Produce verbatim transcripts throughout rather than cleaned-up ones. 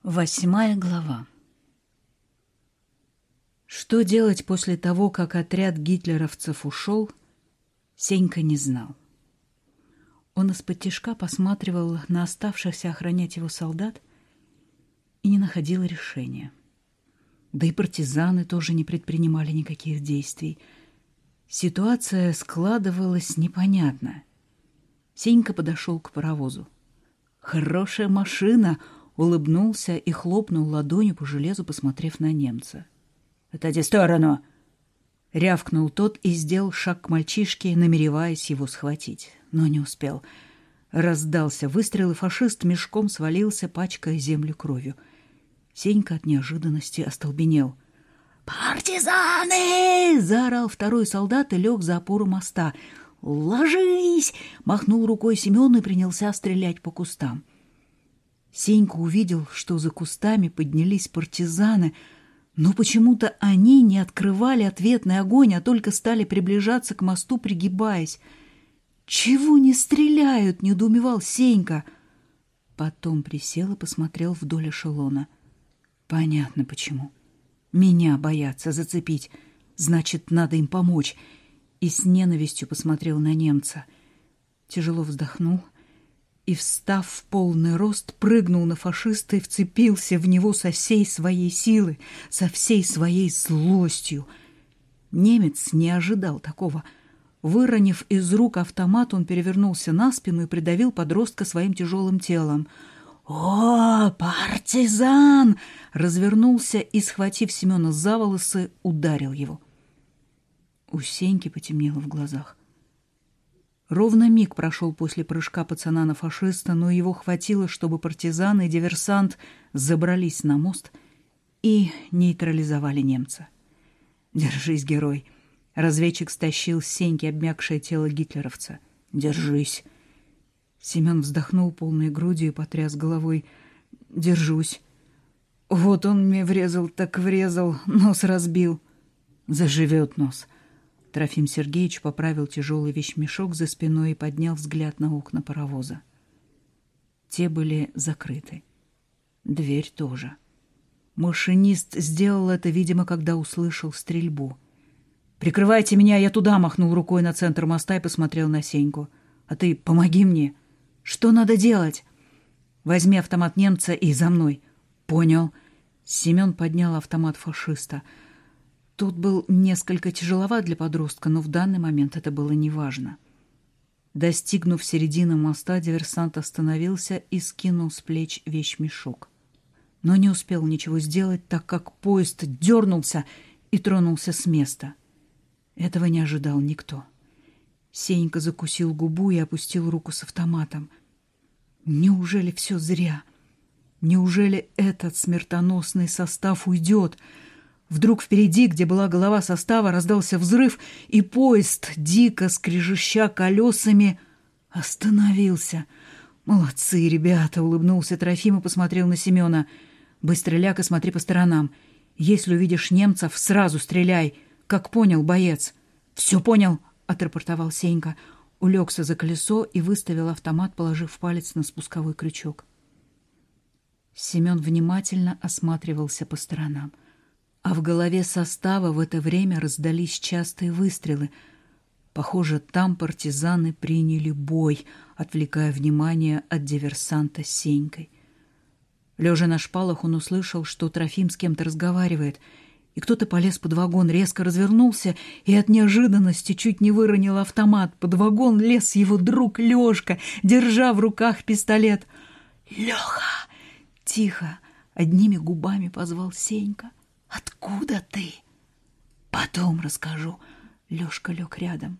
Восьмая глава. Что делать после того, как отряд гитлеровцев ушел, Сенька не знал. Он исподтишка посматривал на оставшихся охранять его солдат и не находил решения. Да и партизаны тоже не предпринимали никаких действий. Ситуация складывалась непонятно. Сенька подошел к паровозу. «Хорошая машина!» Улыбнулся и хлопнул ладонью по железу, посмотрев на немца. «Отойди в сторону!» Рявкнул тот и сделал шаг к мальчишке, намереваясь его схватить, но не успел. Раздался выстрел, и фашист мешком свалился, пачкая землю кровью. Сенька от неожиданности остолбенел. «Партизаны!» — заорал второй солдат и лег за опору моста. «Ложись!» — махнул рукой Семен и принялся стрелять по кустам. Сенька увидел, что за кустами поднялись партизаны, но почему-то они не открывали ответный огонь, а только стали приближаться к мосту, пригибаясь. «Чего не стреляют?» — недоумевал Сенька. Потом присел и посмотрел вдоль эшелона. «Понятно, почему. Меня боятся зацепить. Значит, надо им помочь». И с ненавистью посмотрел на немца. Тяжело вздохнул и, встав в полный рост, прыгнул на фашиста и вцепился в него со всей своей силы, со всей своей злостью. Немец не ожидал такого. Выронив из рук автомат, он перевернулся на спину и придавил подростка своим тяжелым телом. «О, партизан!» Развернулся и, схватив Семена за волосы, ударил его. У Сеньки потемнело в глазах. Ровно миг прошел после прыжка пацана на фашиста, но его хватило, чтобы партизаны и диверсант забрались на мост и нейтрализовали немца. «Держись, герой!» Разведчик стащил с Сеньки обмякшее тело гитлеровца. «Держись!» Семен вздохнул полной грудью и потряс головой. «Держусь!» «Вот он мне врезал, так врезал, нос разбил!» «Заживет нос!» Трофим Сергеевич поправил тяжелый вещмешок за спиной и поднял взгляд на окна паровоза. Те были закрыты. Дверь тоже. Машинист сделал это, видимо, когда услышал стрельбу. «Прикрывайте меня, я туда!» — махнул рукой на центр моста и посмотрел на Сеньку. «А ты помоги мне!» «Что надо делать?» «Возьми автомат немца и за мной!» «Понял!» Семен поднял автомат фашиста. Тот был несколько тяжеловат для подростка, но в данный момент это было неважно. Достигнув середины моста, диверсант остановился и скинул с плеч вещмешок. Но не успел ничего сделать, так как поезд дернулся и тронулся с места. Этого не ожидал никто. Сенька закусил губу и опустил руку с автоматом. Неужели все зря? Неужели этот смертоносный состав уйдет? Вдруг впереди, где была голова состава, раздался взрыв, и поезд, дико скрежеща колесами, остановился. «Молодцы, ребята!» — улыбнулся Трофим и посмотрел на Семена. «Быстро ляг и смотри по сторонам. Если увидишь немцев, сразу стреляй. Как понял, боец?» «Все понял!» — отрапортовал Сенька. Улегся за колесо и выставил автомат, положив палец на спусковой крючок. Семен внимательно осматривался по сторонам. А в голове состава в это время раздались частые выстрелы. Похоже, там партизаны приняли бой, отвлекая внимание от диверсанта с Сенькой. Лежа на шпалах, он услышал, что Трофим с кем-то разговаривает, и кто-то полез под вагон, резко развернулся и от неожиданности чуть не выронил автомат. Под вагон лез его друг Лёшка, держа в руках пистолет. «Лёха!» — тихо, одними губами позвал Сенька. «Откуда ты?» «Потом расскажу». Лёшка лег рядом.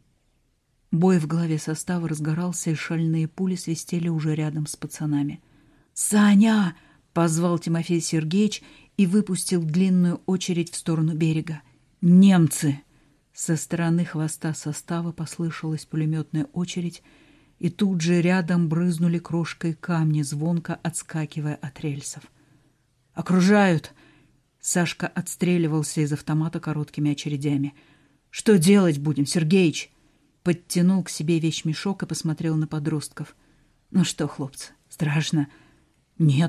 Бой в голове состава разгорался, и шальные пули свистели уже рядом с пацанами. «Саня!» — позвал Тимофей Сергеевич и выпустил длинную очередь в сторону берега. «Немцы!» Со стороны хвоста состава послышалась пулеметная очередь, и тут же рядом брызнули крошкой камни, звонко отскакивая от рельсов. «Окружают!» Сашка отстреливался из автомата короткими очередями. «Что делать будем, Сергеич?» Подтянул к себе вещмешок и посмотрел на подростков. «Ну что, хлопцы, страшно?» «Нет», —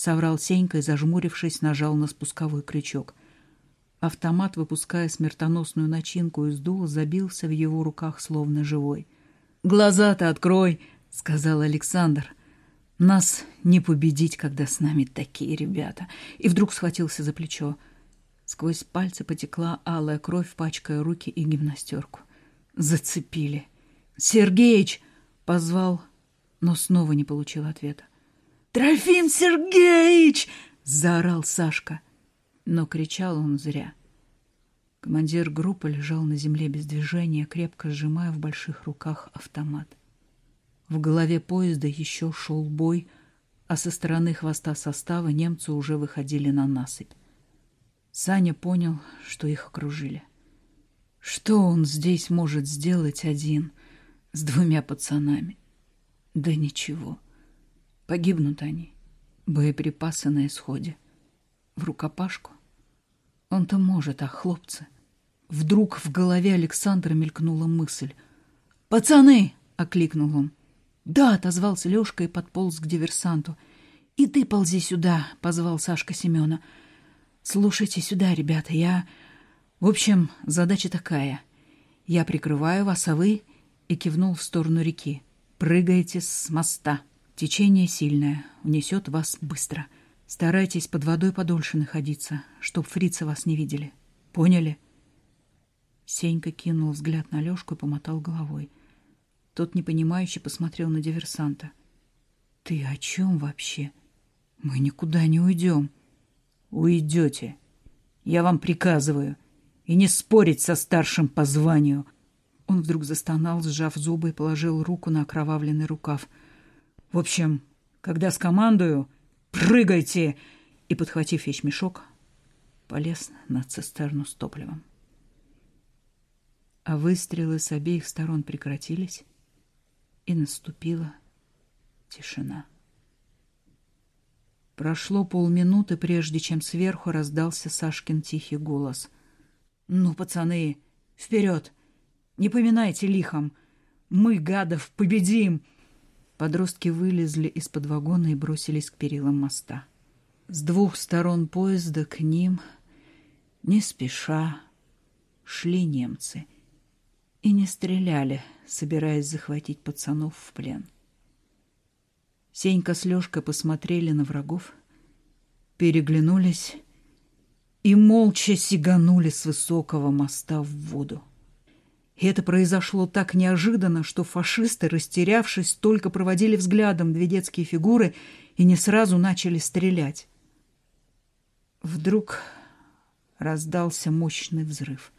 соврал Сенька и, зажмурившись, нажал на спусковой крючок. Автомат, выпуская смертоносную начинку из дула, забился в его руках, словно живой. «Глаза-то открой!» — сказал Александр. «Нас не победить, когда с нами такие ребята!» И вдруг схватился за плечо. Сквозь пальцы потекла алая кровь, пачкая руки и гимнастерку. Зацепили. «Сергеич!» — позвал, но снова не получил ответа. «Трофим Сергеич!» — заорал Сашка. Но кричал он зря. Командир группы лежал на земле без движения, крепко сжимая в больших руках автомат. В голове поезда еще шел бой, а со стороны хвоста состава немцы уже выходили на насыпь. Саня понял, что их окружили. Что он здесь может сделать один с двумя пацанами? Да ничего. Погибнут они. Боеприпасы на исходе. В рукопашку? Он-то может, а хлопцы? Вдруг в голове Александра мелькнула мысль. «Пацаны!» — окликнул он. «Да!» — отозвался Лёшка и подполз к диверсанту. «И ты ползи сюда!» — позвал Сашка Семёна. «Слушайте сюда, ребята, я... В общем, задача такая. Я прикрываю вас, а вы...» И кивнул в сторону реки. «Прыгаете с моста. Течение сильное, унесет вас быстро. Старайтесь под водой подольше находиться, чтоб фрицы вас не видели. Поняли?» Сенька кинул взгляд на Лёшку и помотал головой. Тот непонимающе посмотрел на диверсанта. «Ты о чем вообще? Мы никуда не уйдем». «Уйдете. Я вам приказываю. И не спорить со старшим по званию». Он вдруг застонал, сжав зубы, и положил руку на окровавленный рукав. «В общем, когда скомандую, прыгайте!» И, подхватив вещмешок, полез на цистерну с топливом. А выстрелы с обеих сторон прекратились, и наступила тишина. Прошло полминуты, прежде чем сверху раздался Сашкин тихий голос. «Ну, пацаны, вперед! Не поминайте лихом! Мы, гадов, победим!» Подростки вылезли из-под вагона и бросились к перилам моста. С двух сторон поезда к ним, не спеша, шли немцы и не стреляли, собираясь захватить пацанов в плен. Сенька с Лёшкой посмотрели на врагов, переглянулись и молча сиганули с высокого моста в воду. И это произошло так неожиданно, что фашисты, растерявшись, только проводили взглядом две детские фигуры и не сразу начали стрелять. Вдруг раздался мощный взрыв.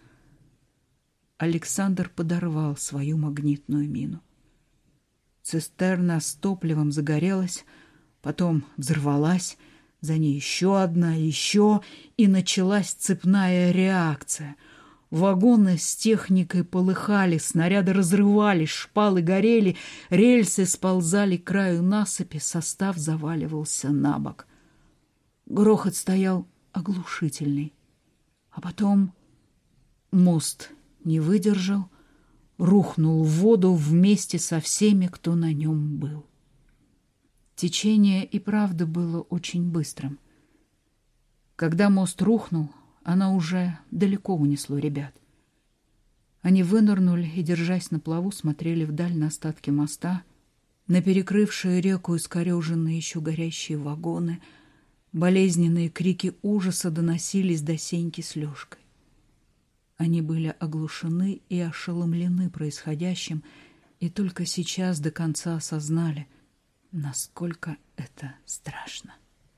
Александр подорвал свою магнитную мину. Цистерна с топливом загорелась, потом взорвалась, за ней еще одна, еще, и началась цепная реакция. Вагоны с техникой полыхали, снаряды разрывались, шпалы горели, рельсы сползали к краю насыпи, состав заваливался на бок. Грохот стоял оглушительный. А потом мост не выдержал, рухнул в воду вместе со всеми, кто на нем был. Течение и правда было очень быстрым. Когда мост рухнул, оно уже далеко унесло ребят. Они вынырнули и, держась на плаву, смотрели вдаль на остатки моста, на перекрывшие реку искореженные еще горящие вагоны. Болезненные крики ужаса доносились до Сеньки с Лёшкой. Они были оглушены и ошеломлены происходящим, и только сейчас до конца осознали, насколько это страшно.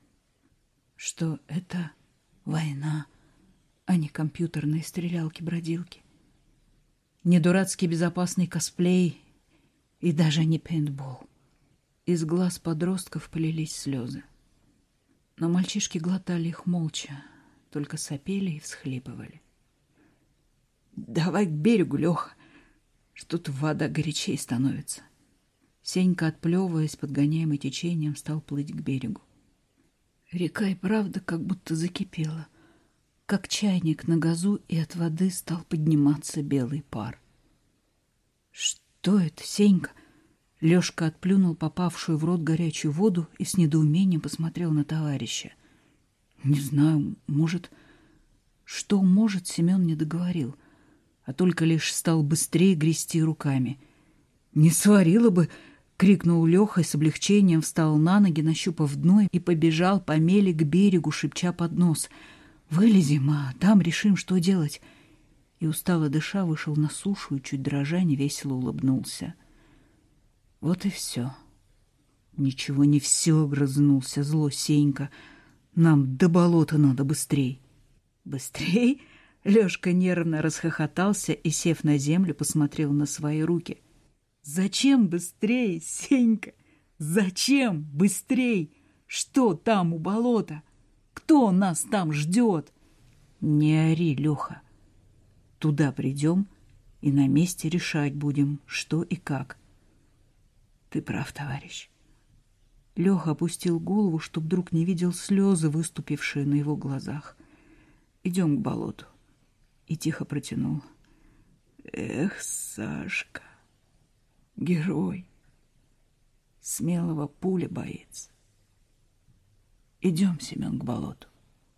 Что это война, а не компьютерные стрелялки-бродилки. Не дурацкий безопасный косплей и даже не пейнтбол. Из глаз подростков полились слезы. Но мальчишки глотали их молча, только сопели и всхлипывали. «Давай к берегу, Леха, что-то вода горячей становится». Сенька, отплевываясь, подгоняемый течением, стал плыть к берегу. Река и правда как будто закипела, как чайник на газу, и от воды стал подниматься белый пар. «Что это, Сенька?» Лёшка отплюнул попавшую в рот горячую воду и с недоумением посмотрел на товарища. Не знаю, может... Что может, Семен не договорил, а только лишь стал быстрее грести руками. «Не сварила бы!» — крикнул Леха и с облегчением встал на ноги, нащупав дно, и побежал по мели к берегу, шепча под нос. «Вылезем, а там решим, что делать». И устало дыша вышел на сушу и, чуть дрожа, невесело улыбнулся. Вот и все. «Ничего не все!» — грызнулся зло Сенька. «Нам до болота надо быстрей». «Быстрей?» — Лёшка нервно расхохотался и, сев на землю, посмотрел на свои руки. «Зачем быстрей, Сенька? Зачем быстрей? Что там у болота? Кто нас там ждет?» «Не ори, Лёха. Туда придем и на месте решать будем, что и как». «Ты прав, товарищ». Лёха опустил голову, чтоб вдруг не видел слезы, выступившие на его глазах. «Идем к болоту». И тихо протянул. «Эх, Сашка, герой, смелого пуля боится. Идем, Семен, к болоту».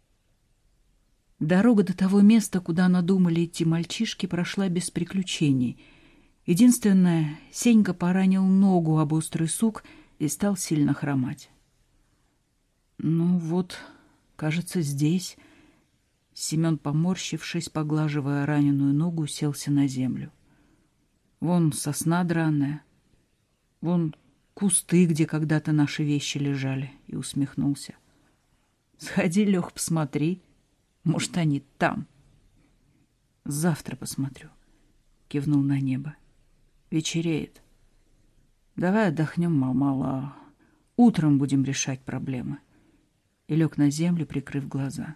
Дорога до того места, куда надумали идти мальчишки, прошла без приключений. Единственное, Сенька поранил ногу об острый сук и стал сильно хромать. «Ну вот, кажется, здесь...» Семен, поморщившись, поглаживая раненую ногу, селся на землю. «Вон сосна драная, вон кусты, где когда-то наши вещи лежали», и усмехнулся. «Сходи, Лех, посмотри, может, они там». «Завтра посмотрю», — кивнул на небо. «Вечереет. Давай отдохнем мало-мало, утром будем решать проблемы». И лег на землю, прикрыв глаза.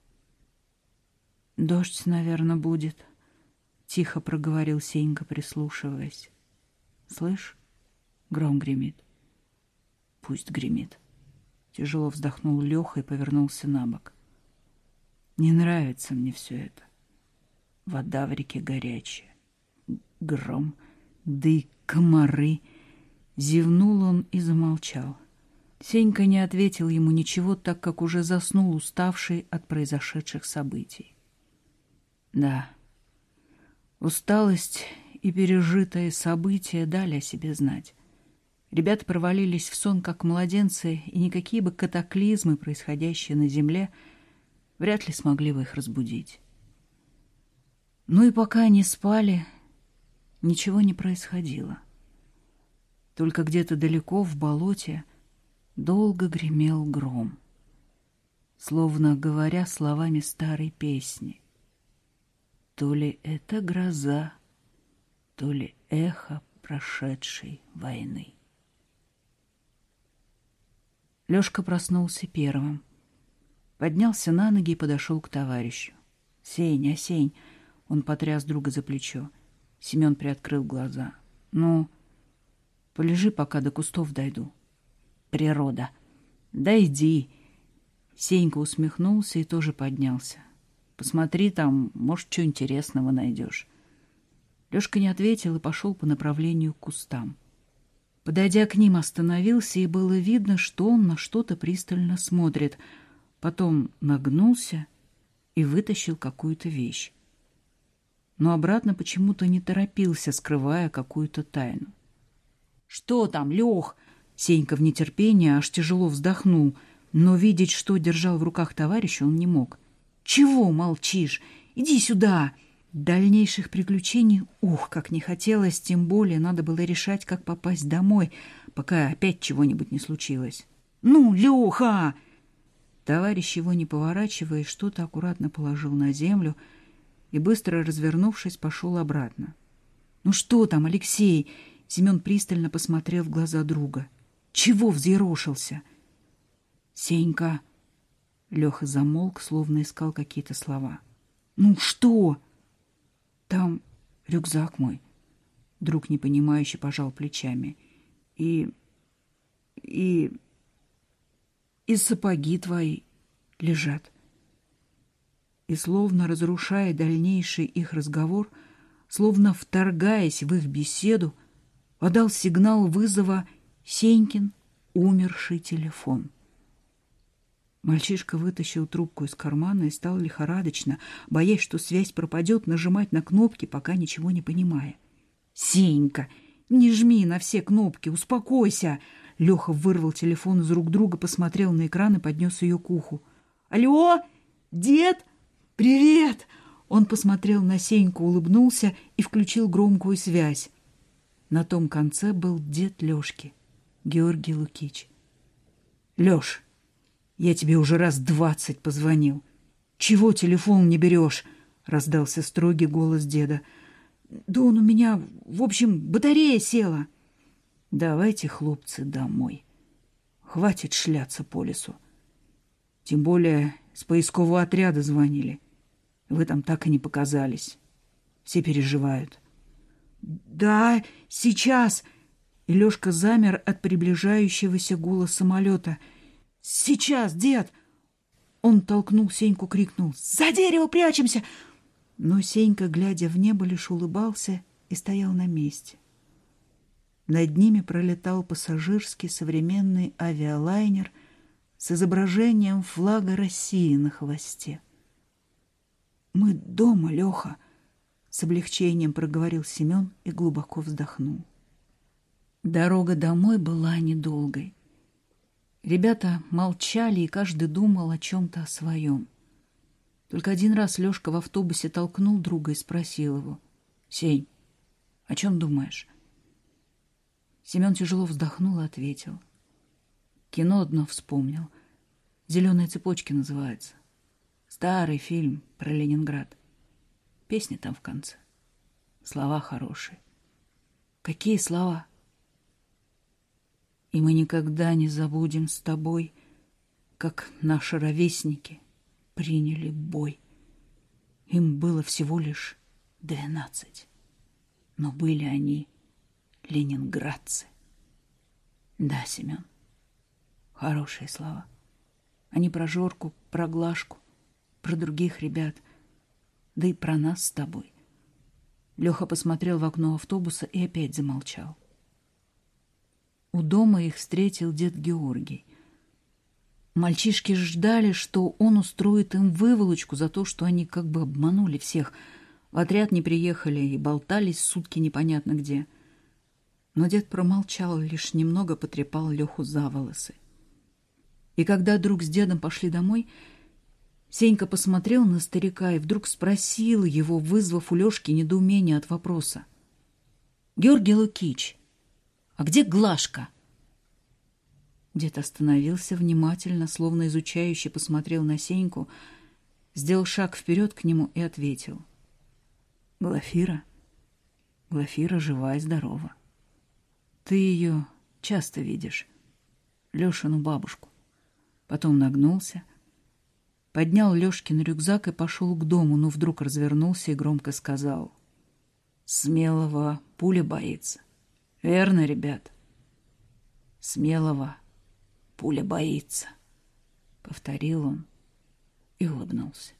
«Дождь, наверное, будет», — тихо проговорил Сенька, прислушиваясь. «Слышь, гром гремит». «Пусть гремит». Тяжело вздохнул Леха и повернулся на бок. «Не нравится мне все это. Вода в реке горячая, гром, да и комары». Зевнул он и замолчал. Сенька не ответил ему ничего, так как уже заснул, уставший от произошедших событий. Да, усталость и пережитые события дали о себе знать. Ребята провалились в сон, как младенцы, и никакие бы катаклизмы, происходящие на земле, вряд ли смогли бы их разбудить. Ну и пока они спали, ничего не происходило. Только где-то далеко в болоте долго гремел гром, словно говоря словами старой песни. То ли это гроза, то ли эхо прошедшей войны. Лёшка проснулся первым. Поднялся на ноги и подошел к товарищу. «Сень, Сень!» — он потряс друга за плечо. Семен приоткрыл глаза. «Ну, полежи, пока до кустов дойду». «Природа!» «Да иди!» Сенька усмехнулся и тоже поднялся. «Посмотри там, может, что интересного найдешь». Лёшка не ответил и пошел по направлению к кустам. Подойдя к ним, остановился, и было видно, что он на что-то пристально смотрит. Потом нагнулся и вытащил какую-то вещь. Но обратно почему-то не торопился, скрывая какую-то тайну. «Что там, Лёх?» Сенька в нетерпении аж тяжело вздохнул, но видеть, что держал в руках товарища, он не мог. «Чего молчишь? Иди сюда!» Дальнейших приключений, ух, как не хотелось, тем более надо было решать, как попасть домой, пока опять чего-нибудь не случилось. «Ну, Лёха!» Товарищ, его не поворачивая, что-то аккуратно положил на землю и, быстро развернувшись, пошел обратно. «Ну что там, Алексей?» Семен пристально посмотрел в глаза друга. «Чего взъерошился?» «Сенька!» Лёха замолк, словно искал какие-то слова. «Ну что?» «Там рюкзак мой». Друг непонимающе пожал плечами. «И... и... и сапоги твои лежат». И, словно разрушая дальнейший их разговор, словно вторгаясь в их беседу, подал сигнал вызова Сенькин умерший телефон. Мальчишка вытащил трубку из кармана и стал лихорадочно, боясь, что связь пропадет, нажимать на кнопки, пока ничего не понимая. «Сенька, не жми на все кнопки, успокойся!» Леха вырвал телефон из рук друга, посмотрел на экран и поднес ее к уху. «Алло, дед, привет!» Он посмотрел на Сеньку, улыбнулся и включил громкую связь. На том конце был дед Лешки, Георгий Лукич. «Леш, я тебе уже раз двадцать позвонил. Чего телефон не берешь?» — раздался строгий голос деда. «Да он у меня, в общем, батарея села». «Давайте, хлопцы, домой. Хватит шляться по лесу. Тем более с поискового отряда звонили. Вы там так и не показались. Все переживают». «Да, сейчас!» И Лешка замер от приближающегося гула самолета. «Сейчас, дед!» Он толкнул Сеньку, крикнул: «За дерево прячемся!» Но Сенька, глядя в небо, лишь улыбался и стоял на месте. Над ними пролетал пассажирский современный авиалайнер с изображением флага России на хвосте. «Мы дома, Леха!» — с облегчением проговорил Семен и глубоко вздохнул. Дорога домой была недолгой. Ребята молчали, и каждый думал о чем-то о своем. Только один раз Лешка в автобусе толкнул друга и спросил его: «Сень, о чем думаешь?» Семен тяжело вздохнул и ответил: «Кино одно вспомнил. «Зеленые цепочки» называется. Старый фильм про Ленинград. Песня там в конце. Слова хорошие». «Какие слова?» «И мы никогда не забудем с тобой, как наши ровесники приняли бой. Им было всего лишь двенадцать, но были они ленинградцы». Да, Семен, хорошие слова. Они про Жорку, про Глашку, про других ребят, да и про нас с тобой. Леха посмотрел в окно автобуса и опять замолчал. У дома их встретил дед Георгий. Мальчишки ждали, что он устроит им выволочку за то, что они как бы обманули всех. В отряд не приехали и болтались сутки непонятно где. Но дед промолчал, лишь немного потрепал Леху за волосы. И когда друг с дедом пошли домой, Сенька посмотрел на старика и вдруг спросил его, вызвав у Лешки недоумение от вопроса: «Георгий Лукич, а где Глашка?» Дед остановился внимательно, словно изучающе посмотрел на Сеньку, сделал шаг вперед к нему и ответил: «Глафира, Глафира жива и здорова. Ты ее часто видишь, Лешину бабушку». Потом нагнулся, поднял Лешкин рюкзак и пошел к дому, но вдруг развернулся и громко сказал: «Смелого пуля боится. Верно, ребят? Смелого пуля боится», — повторил он и улыбнулся.